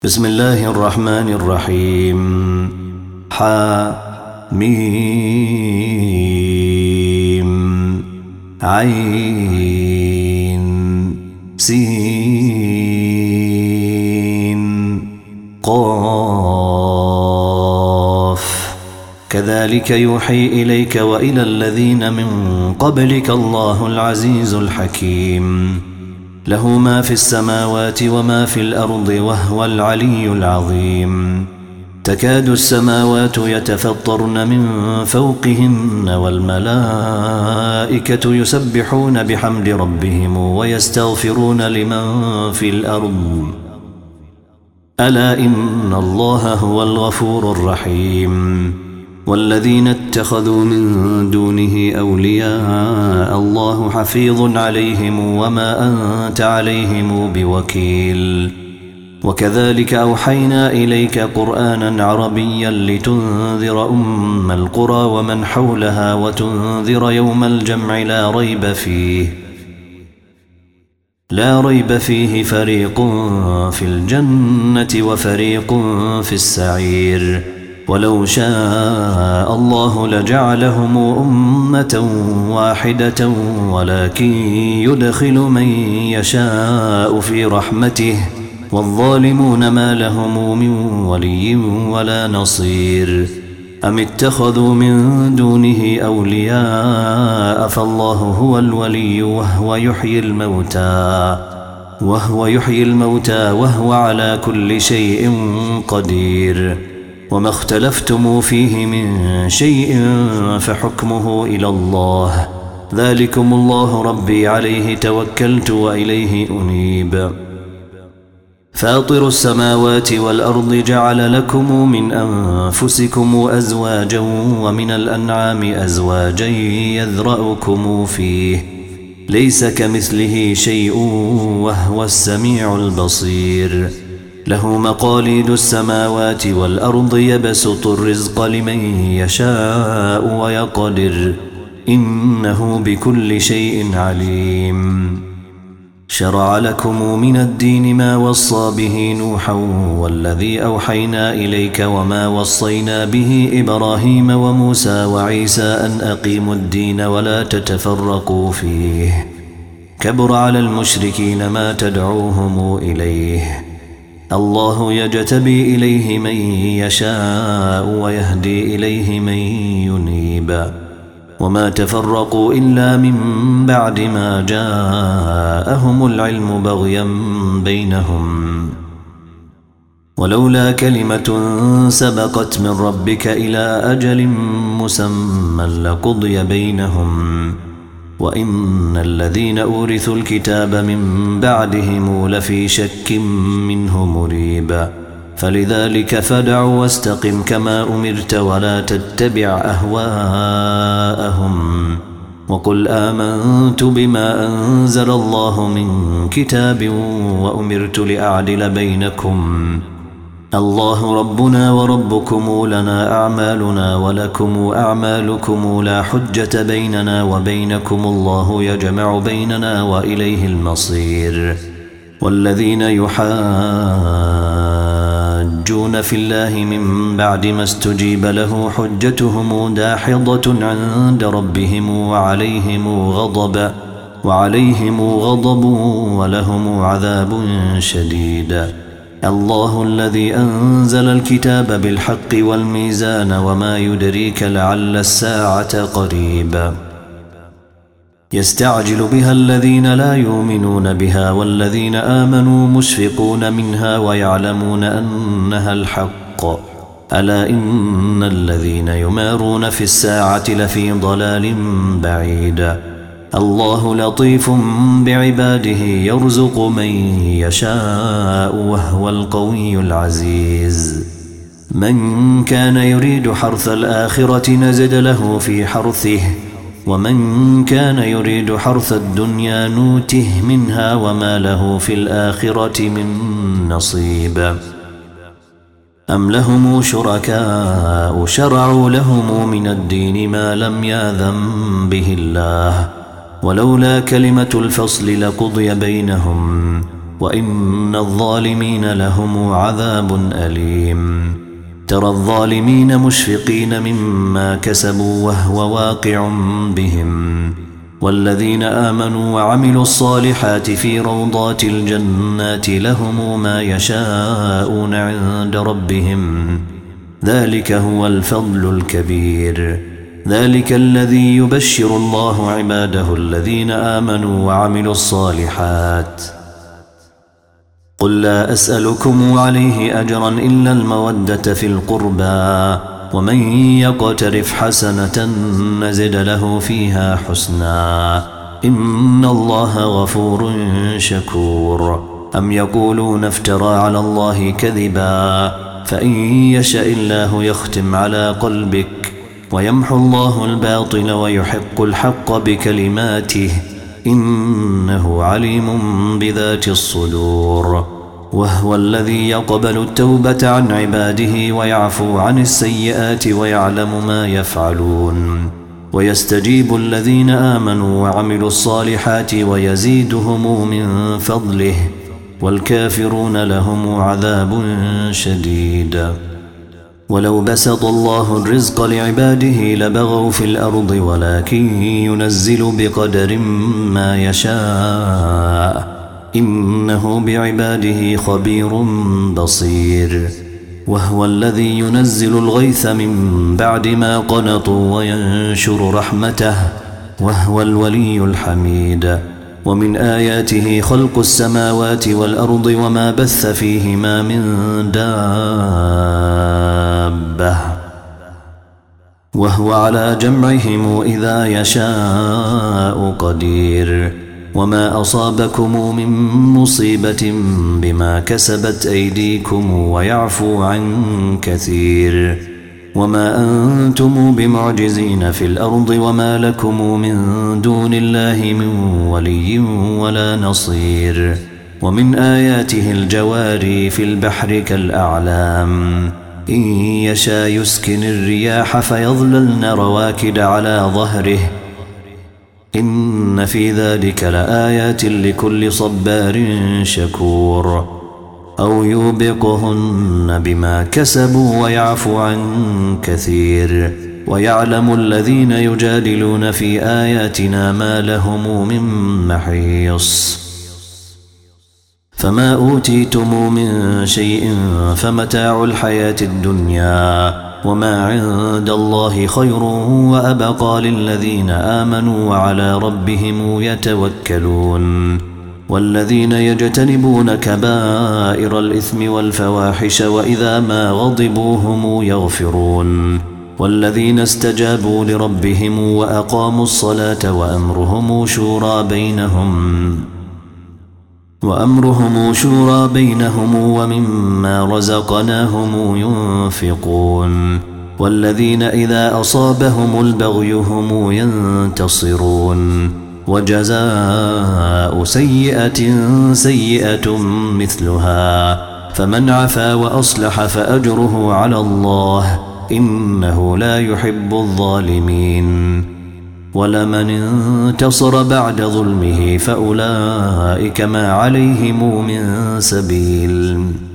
بسم الله الرحمن الرحيم. حميم عين سين قاف كذلك يوحي إليك وإلى الذين من قبلك الله العزيز الحكيم له ما في السماوات وما في الأرض وهو العلي العظيم. تكاد السماوات يتفطرن من فوقهن والملائكة يسبحون بحمد ربهم ويستغفرون لمن في الأرض ألا إن الله هو الغفور الرحيم. والذين اتخذوا من دونه أولياء الله حفيظ عليهم وما أنت عليهم بوكيل. وكذلك أوحينا إليك قرآنا عربيا لتنذر أم القرى ومن حولها وتنذر يوم الجمع لا ريب فيه فريق في الجنة وفريق في السعير. ولو شاء الله لجعلهم أمة واحدة ولكن يدخل من يشاء في رحمته والظالمون ما لهم من ولي ولا نصير. أم اتخذوا من دونه أولياء فالله هو الولي وهو يحيي الموتى وهو على كل شيء قدير. وما اختلفتم فيه من شيء فحكمه إلى الله ذلكم الله ربي عليه توكلت وإليه أنيب. فاطر السماوات والأرض جعل لكم من أنفسكم أزواجا ومن الأنعام أزواجا يذرأكم فيه ليس كمثله شيء وهو السميع البصير. له مقاليد السماوات والأرض يبسط الرزق لمن يشاء ويقدر إنه بكل شيء عليم. شرع لكم من الدين ما وصى به نوحا والذي أوحينا إليك وما وصينا به إبراهيم وموسى وعيسى أن أقيموا الدين ولا تتفرقوا فيه كبر على المشركين ما تدعوهم إليه. الله يجتبي إليه من يشاء ويهدي إليه من ينيب. وما تفرقوا إلا من بعد ما جاءهم العلم بغيا بينهم ولولا كلمة سبقت من ربك إلى أجل مسمى لقضي بينهم وإن الذين أورثوا الكتاب من بعدهم لفي شك منه مريب. فلذلك فادع واستقم كما أمرت ولا تتبع أهواءهم وقل آمنت بما أنزل الله من كتاب وأمرت لأعدل بينكم الله ربنا وربكم لنا أعمالنا ولكم أعمالكم لا حجة بيننا وبينكم الله يجمع بيننا وإليه المصير. والذين يحاجون في الله من بعد ما استجيب له حجتهم داحضة عند ربهم وعليهم غضب ولهم عذاب شديد. الله الذي أنزل الكتاب بالحق والميزان وما يدريك لعل الساعة قريب. يستعجل بها الذين لا يؤمنون بها والذين آمنوا مشفقون منها ويعلمون أنها الحق ألا إن الذين يمارون في الساعة لفي ضلال بعيد. الله لطيف بعباده يرزق من يشاء وهو القوي العزيز. من كان يريد حرث الآخرة نزد له في حرثه ومن كان يريد حرث الدنيا نوته منها وما له في الآخرة من نصيب. أم لهم شركاء شرعوا لهم من الدين ما لم يأذن به الله ولولا كلمة الفصل لقضي بينهم وإن الظالمين لهم عذاب أليم ترى الظالمين مشفقين مما كسبوا وهو واقع بهم والذين آمنوا وعملوا الصالحات في روضات الجنات لهم ما يشاءون عند ربهم ذلك هو الفضل الكبير ذلك الذي يبشر الله عباده الذين آمنوا وعملوا الصالحات قل لا أسألكم عليه أجرا إلا المودة في القربى ومن يقترف حسنة نزد له فيها حسنا إن الله غفور شكور أم يقولون افترى على الله كذبا فإن يشاء الله يختم على قلبك ويمحو الله الباطل ويحق الحق بكلماته إنه عليم بذات الصدور وهو الذي يقبل التوبة عن عباده ويعفو عن السيئات ويعلم ما يفعلون ويستجيب الذين آمنوا وعملوا الصالحات ويزيدهم من فضله والكافرون لهم عذاب شديد ولو بسط الله الرزق لعباده لبغوا في الأرض ولكن ينزل بقدر ما يشاء إنه بعباده خبير بصير وهو الذي ينزل الغيث من بعد ما قنطوا وينشر رحمته وهو الولي الحميد ومن آياته خلق السماوات والأرض وما بث فيهما من دابة وهو على جمعهم إذا يشاء قدير وما أصابكم من مصيبة بما كسبت أيديكم ويعفو عن كثير وما أنتم بمعجزين في الأرض وما لكم من دون الله من ولي ولا نصير ومن آياته الجواري في البحر كالأعلام إن يشاء يسكن الرياح فيظللن رواكد على ظهره إن في ذلك لآيات لكل صبار شكور أو يوبقهن بما كسبوا ويعفو عن كثير ويعلم الذين يجادلون في آياتنا ما لهم من محيص فما أوتيتم من شيء فمتاع الحياة الدنيا وما عند الله خير وأبقى للذين آمنوا وعلى ربهم يتوكلون والذين يجتنبون كبائر الإثم والفواحش وإذا ما غضبوا هم يغفرون والذين استجابوا لربهم وأقاموا الصلاة وأمرهم شورى بينهم ومما رزقناهم ينفقون والذين إذا أصابهم البغي هم ينتصرون وجزاء سيئة سيئة مثلها فمن عفا وأصلح فأجره على الله إنه لا يحب الظالمين ولمن انتصر بعد ظلمه فأولئك ما عليهم من سبيل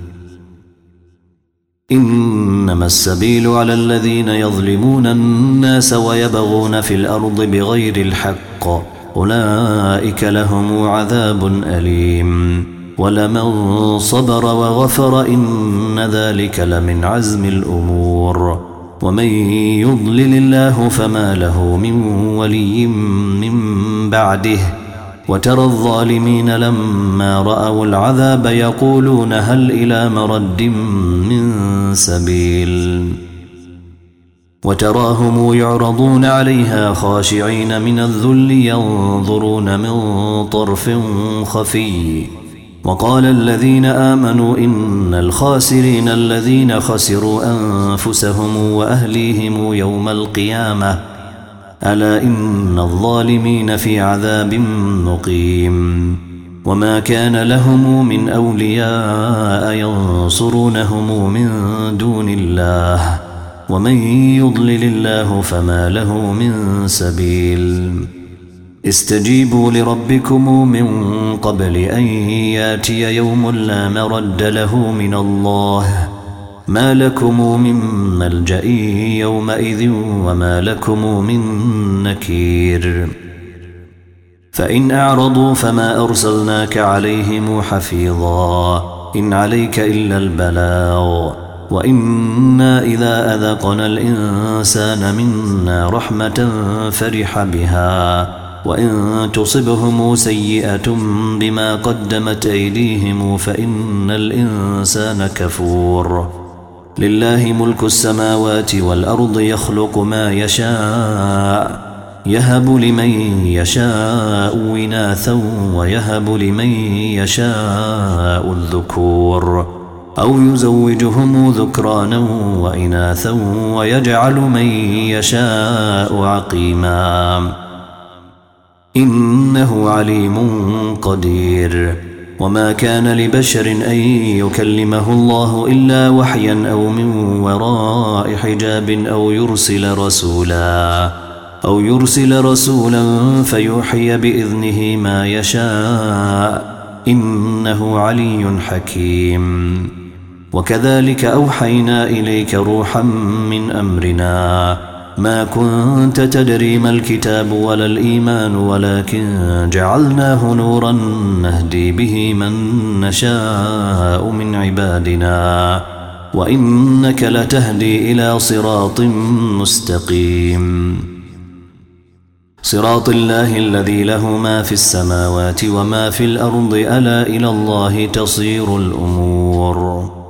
إنما السبيل على الذين يظلمون الناس ويبغون في الأرض بغير الحق أولئك لهم عذاب أليم ولمن صبر وغفر إن ذلك لمن عزم الأمور ومن يضلل الله فما له من ولي من بعده وترى الظالمين لما رأوا العذاب يقولون هل إلى مرد من سبيل وتراهم يعرضون عليها خاشعين من الذل ينظرون من طرف خفي وقال الذين آمنوا إن الخاسرين الذين خسروا أنفسهم وأهليهم يوم القيامة ألا إن الظالمين في عذاب مقيم وما كان لهم من أولياء ينصرونهم من دون الله ومن يضلل الله فما له من سبيل استجيبوا لربكم من قبل أن ياتي يوم لا مرد له من الله ما لكم من ملجأ يومئذ وما لكم من نكير فإن أعرضوا فما أرسلناك عليهم حفيظا إن عليك إلا البلاغ وإنا إذا أذقنا الإنسان منا رحمة فرح بها وإن تصبهم سيئة بما قدمت أيديهم فإن الإنسان كفور لله ملك السماوات والأرض يخلق ما يشاء يهب لمن يشاء إناثا ويهب لمن يشاء الذكور أو يزوجهم ذكرانا وإناثا ويجعل من يشاء عقيما إنه عليم قدير وما كان لبشر أن يكلمه الله إلا وحيا أو من وراء حجاب أو يرسل رسولا فيوحي بإذنه ما يشاء إنه علي حكيم وكذلك أوحينا إليك روحا من أمرنا ما كنت تدري ما الكتاب ولا الإيمان ولكن جعلناه نورا نهدي به من نشاء من عبادنا وإنك لتهدي إلى صراط مستقيم صراط الله الذي له ما في السماوات وما في الأرض ألا إلى الله تصير الأمور